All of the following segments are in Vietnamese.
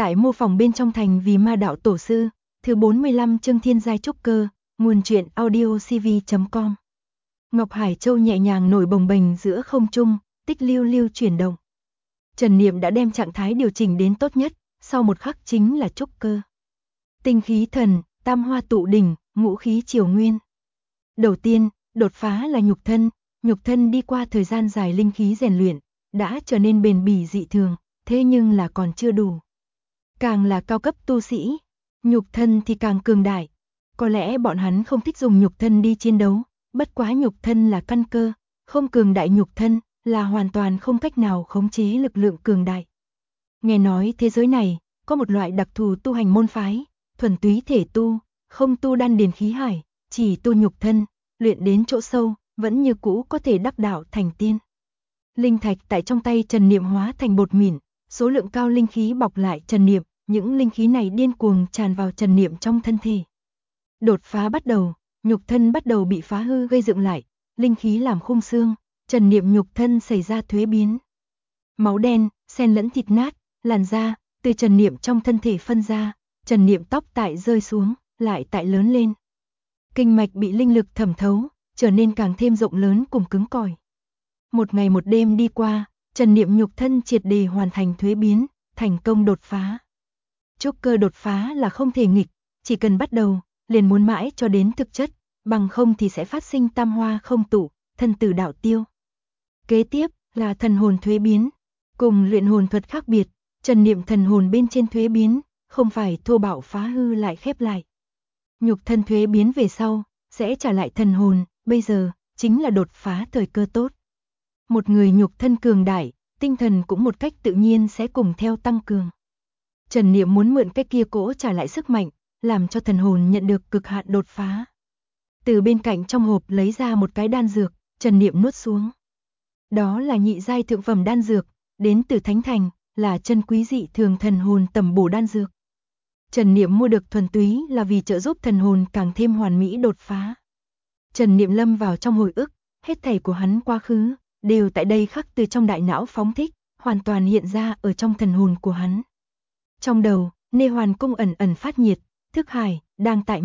Tại mô phỏng bên trong thành vì ma đạo tổ sư, thứ 45 chương thiên giai trúc cơ, nguồn truyện audiocv.com. Ngọc Hải Châu nhẹ nhàng nổi bồng bềnh giữa không trung, tích lưu lưu chuyển động. Trần Niệm đã đem trạng thái điều chỉnh đến tốt nhất, sau một khắc chính là trúc cơ. Tinh khí thần, tam hoa tụ đỉnh, ngũ khí triều nguyên. Đầu tiên, đột phá là nhục thân đi qua thời gian dài linh khí rèn luyện, đã trở nên bền bỉ dị thường, thế nhưng là còn chưa đủ. Càng là cao cấp tu sĩ, nhục thân thì càng cường đại. Có lẽ bọn hắn không thích dùng nhục thân đi chiến đấu, bất quá nhục thân là căn cơ, không cường đại nhục thân là hoàn toàn không cách nào khống chế lực lượng cường đại. Nghe nói thế giới này có một loại đặc thù tu hành môn phái, thuần túy thể tu, không tu đan điền khí hải, chỉ tu nhục thân, luyện đến chỗ sâu, vẫn như cũ có thể đắc đạo thành tiên. Linh thạch tại trong tay Trần Niệm hóa thành bột mịn, số lượng cao linh khí bọc lại Trần Niệm, những linh khí này điên cuồng tràn vào Trần Niệm trong thân thể. Đột phá bắt đầu, nhục thân bắt đầu bị phá hư gây dựng lại, linh khí làm khung xương, Trần Niệm nhục thân xảy ra thuế biến. Máu đen, xen lẫn thịt nát, làn da từ Trần Niệm trong thân thể phân ra, Trần Niệm tóc tại rơi xuống, lại tại lớn lên. Kinh mạch bị linh lực thẩm thấu, trở nên càng thêm rộng lớn cùng cứng cỏi. Một ngày một đêm đi qua, Trần Niệm nhục thân triệt để hoàn thành thuế biến, thành công đột phá. Trúc cơ đột phá là không thể nghịch, chỉ cần bắt đầu, liền muốn mãi cho đến thực chất, bằng không thì sẽ phát sinh tam hoa không tụ, thân tử đạo tiêu. Kế tiếp là thần hồn thuế biến, cùng luyện hồn thuật khác biệt, Trần Niệm thần hồn bên trên thuế biến, không phải thô bạo phá hư lại khép lại. Nhục thân thuế biến về sau, sẽ trả lại thần hồn, bây giờ chính là đột phá thời cơ tốt. Một người nhục thân cường đại, tinh thần cũng một cách tự nhiên sẽ cùng theo tăng cường. Trần Niệm muốn mượn cái kia cỗ trả lại sức mạnh, làm cho thần hồn nhận được cực hạn đột phá. Từ bên cạnh trong hộp lấy ra một cái đan dược, Trần Niệm nuốt xuống. Đó là nhị giai thượng phẩm đan dược, đến từ Thánh Thành, là chân quý dị thường thần hồn tầm bổ đan dược. Trần Niệm mua được thuần túy là vì trợ giúp thần hồn càng thêm hoàn mỹ đột phá. Trần Niệm lâm vào trong hồi ức, hết thảy của hắn quá khứ, đều tại đây khắc từ trong đại não phóng thích, hoàn toàn hiện ra ở trong thần hồn của hắn. Trong đầu, nê hoàn cung ẩn ẩn phát nhiệt, thức hải đang tại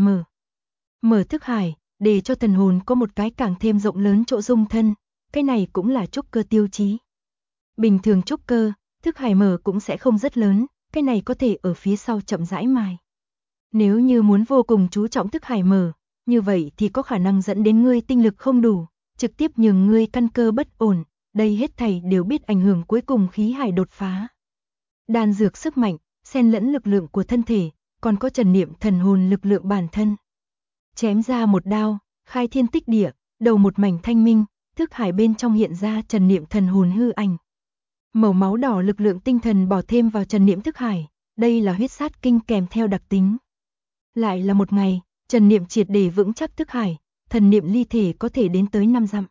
mở thức hải, để cho thần hồn có một cái càng thêm rộng lớn chỗ dung thân, cái này cũng là trúc cơ tiêu chí. Bình thường trúc cơ, thức hải mở cũng sẽ không rất lớn, cái này có thể ở phía sau chậm rãi mài. Nếu như muốn vô cùng chú trọng thức hải mở, như vậy thì có khả năng dẫn đến ngươi tinh lực không đủ, trực tiếp nhường ngươi căn cơ bất ổn, đây hết thảy đều biết ảnh hưởng cuối cùng khí hải đột phá. Đan dược sức mạnh, xen lẫn lực lượng của thân thể, còn có Trần Niệm thần hồn lực lượng bản thân. Chém ra một đao, khai thiên tích địa, đầu một mảnh thanh minh, thức hải bên trong hiện ra Trần Niệm thần hồn hư ảnh. Màu máu đỏ lực lượng tinh thần bỏ thêm vào Trần Niệm thức hải, đây là huyết sát kinh kèm theo đặc tính. Lại là một ngày, Trần Niệm triệt để vững chắc thức hải, thần niệm ly thể có thể đến tới 5 dặm.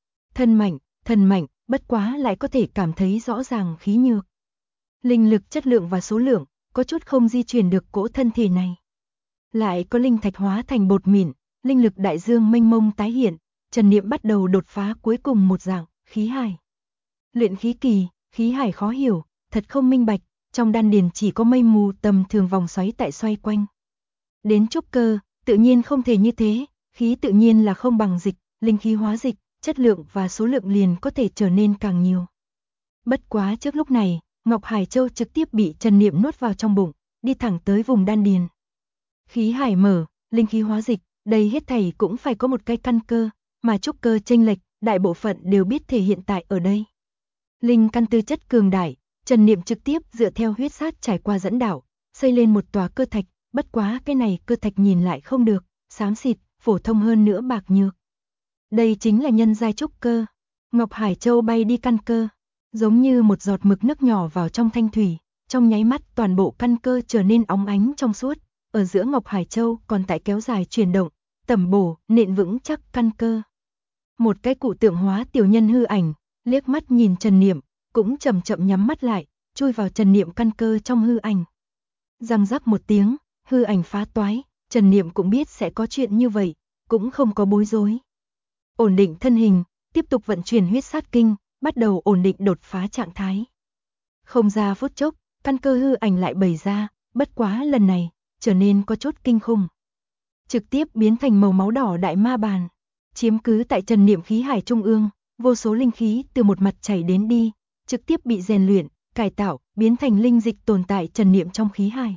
Thần mạnh, bất quá lại có thể cảm thấy rõ ràng khí nhược. Linh lực chất lượng và số lượng, có chút không di chuyển được cỗ thân thể này. Lại có linh thạch hóa thành bột mịn, linh lực đại dương mênh mông tái hiện, Trần Niệm bắt đầu đột phá cuối cùng một dạng, khí hải. Luyện khí kỳ, khí hải khó hiểu, thật không minh bạch, trong đan điền chỉ có mây mù tầm thường vòng xoáy tại xoay quanh. Đến trúc cơ, tự nhiên không thể như thế, khí tự nhiên là không bằng dịch, linh khí hóa dịch, chất lượng và số lượng liền có thể trở nên càng nhiều. Bất quá trước lúc này, Ngọc Hải Châu trực tiếp bị Trần Niệm nuốt vào trong bụng, đi thẳng tới vùng đan điền. Khí hải mở, linh khí hóa dịch, đây hết thảy cũng phải có một cái căn cơ, mà trúc cơ chênh lệch, đại bộ phận đều biết thể hiện tại ở đây. Linh căn tư chất cường đại, Trần Niệm trực tiếp dựa theo huyết sát trải qua dẫn đạo, xây lên một tòa cơ thạch, bất quá cái này cơ thạch nhìn lại không được, xám xịt, phổ thông hơn nữa bạc nhược. Đây chính là nhân giai trúc cơ. Ngọc Hải Châu bay đi căn cơ, giống như một giọt mực nước nhỏ vào trong thanh thủy, trong nháy mắt toàn bộ căn cơ trở nên óng ánh trong suốt, ở giữa Ngọc Hải Châu còn tại kéo dài chuyển động, tẩm bổ, nện vững chắc căn cơ. Một cái cụ tượng hóa tiểu nhân hư ảnh, liếc mắt nhìn Trần Niệm, cũng chậm chậm nhắm mắt lại, chui vào Trần Niệm căn cơ trong hư ảnh. Răng rắc một tiếng, hư ảnh phá toái, Trần Niệm cũng biết sẽ có chuyện như vậy, cũng không có bối rối. Ổn định thân hình, tiếp tục vận chuyển huyết sát kinh, bắt đầu ổn định đột phá trạng thái. Không ra phút chốc, căn cơ hư ảnh lại bày ra, bất quá lần này, trở nên có chút kinh khủng. Trực tiếp biến thành màu máu đỏ đại ma bàn, chiếm cứ tại Trần Niệm khí hải trung ương, vô số linh khí từ một mặt chảy đến đi, trực tiếp bị rèn luyện, cải tạo, biến thành linh dịch tồn tại Trần Niệm trong khí hải.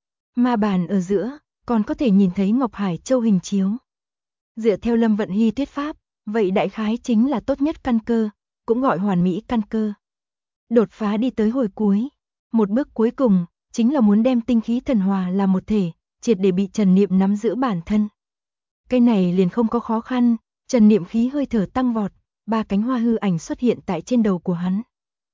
Ma bàn ở giữa, còn có thể nhìn thấy Ngọc Hải Châu hình chiếu. Dựa theo Lâm Vận Hy thuyết pháp, vậy đại khái chính là tốt nhất căn cơ, cũng gọi hoàn mỹ căn cơ. Đột phá đi tới hồi cuối, một bước cuối cùng, chính là muốn đem tinh khí thần hòa làm một thể, triệt để bị Trần Niệm nắm giữ bản thân. Cái này liền không có khó khăn, Trần Niệm khí hơi thở tăng vọt, 3 cánh hoa hư ảnh xuất hiện tại trên đầu của hắn.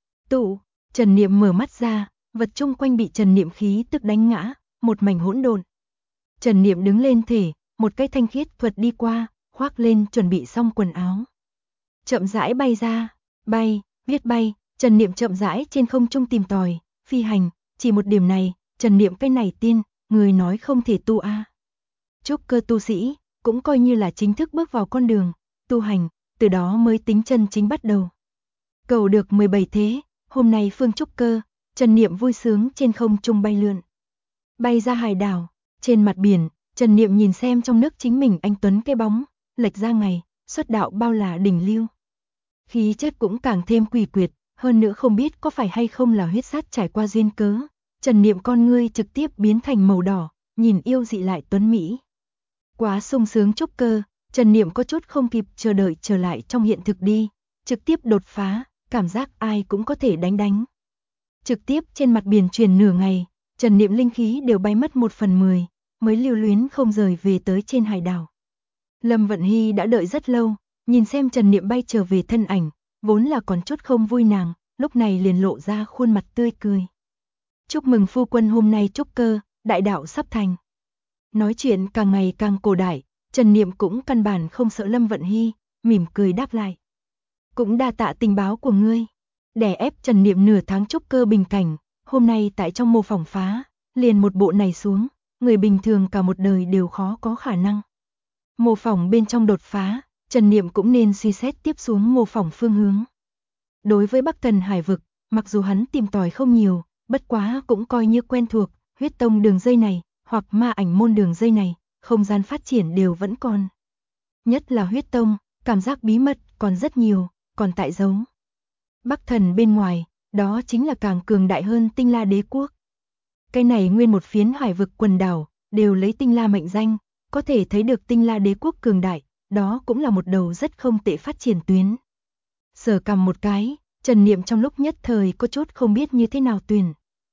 Tụ, Trần Niệm mở mắt ra, vật chung quanh bị Trần Niệm khí tức đánh ngã, một mảnh hỗn độn. Trần Niệm đứng lên thể, một cái thanh khiết thuật đi qua, khoác lên chuẩn bị xong quần áo. Chậm rãi bay ra, bay, viết bay, Trần Niệm chậm rãi trên không trung tìm tòi, phi hành, chỉ một điểm này, Trần Niệm cái này tiên, người nói không thể tu a. Trúc cơ tu sĩ, cũng coi như là chính thức bước vào con đường, tu hành, từ đó mới tính chân chính bắt đầu. Cầu được 17 thế, hôm nay phương trúc cơ, Trần Niệm vui sướng trên không trung bay lượn. Bay ra hải đảo, trên mặt biển, Trần Niệm nhìn xem trong nước chính mình anh tuấn cái bóng, lệch ra ngày, xuất đạo bao là đỉnh lưu. Khí chất cũng càng thêm quỷ quyệt, hơn nữa không biết có phải hay không là huyết sát trải qua duyên cớ, Trần Niệm con ngươi trực tiếp biến thành màu đỏ, nhìn yêu dị lại tuấn mỹ. Quá sung sướng trúc cơ, Trần Niệm có chút không kịp chờ đợi trở lại trong hiện thực đi, trực tiếp đột phá, cảm giác ai cũng có thể đánh. Trực tiếp trên mặt biển truyền nửa ngày, Trần Niệm linh khí đều bay mất 1/10, mới lưu luyến không rời về tới trên hải đảo. Lâm Vận Hy đã đợi rất lâu, nhìn xem Trần Niệm bay trở về thân ảnh, vốn là còn chút không vui nàng, lúc này liền lộ ra khuôn mặt tươi cười. Chúc mừng phu quân hôm nay trúc cơ, đại đạo sắp thành. Nói chuyện càng ngày càng cổ đại, Trần Niệm cũng căn bản không sợ Lâm Vận Hy, mỉm cười đáp lại. Cũng đa tạ tình báo của ngươi. Đè ép Trần Niệm nửa tháng trúc cơ bình cảnh, hôm nay tại trong mô phỏng phá, liền một bộ này xuống, người bình thường cả một đời đều khó có khả năng. Mô phỏng bên trong đột phá, Trần Niệm cũng nên suy xét tiếp xuống mô phỏng phương hướng. Đối với Bắc Thần Hải vực, mặc dù hắn tìm tòi không nhiều, bất quá cũng coi như quen thuộc, huyết tông đường dây này, hoặc ma ảnh môn đường dây này, không gian phát triển đều vẫn còn. Nhất là huyết tông, cảm giác bí mật còn rất nhiều, còn tại giấu. Bắc Thần bên ngoài, đó chính là càng cường đại hơn Tinh La Đế quốc. Cái này nguyên một phiến hải vực quần đảo, đều lấy Tinh La mệnh danh, có thể thấy được Tinh La Đế quốc cường đại, đó cũng là một đầu rất không tệ phát triển tuyến. Sờ cầm một cái, Trần Niệm trong lúc nhất thời có chút không biết như thế nào tuyển.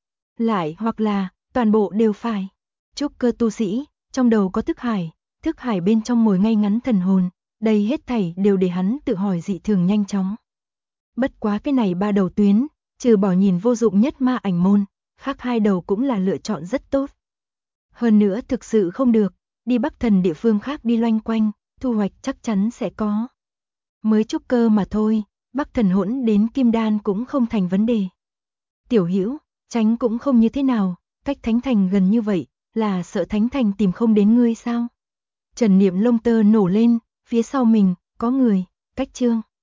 Lại hoặc là, toàn bộ đều phải. Trúc cơ tu sĩ, trong đầu có thức hải bên trong ngồi ngay ngắn thần hồn, đây hết thảy đều để hắn tự hỏi dị thường nhanh chóng. Bất quá cái này 3 đầu tuyến, trừ bỏ nhìn vô dụng nhất ma ảnh môn, khác 2 đầu cũng là lựa chọn rất tốt. Hơn nữa thực sự không được, đi Bắc Thần địa phương khác đi loanh quanh, thu hoạch chắc chắn sẽ có. Mới trúc cơ mà thôi, Bắc Thần hỗn đến Kim Đan cũng không thành vấn đề. Tiểu Hữu, tránh cũng không như thế nào, cách Thánh Thành gần như vậy, là sợ Thánh Thành tìm không đến ngươi sao? Trần Niệm lông tơ nổ lên, phía sau mình, có người, cách Trương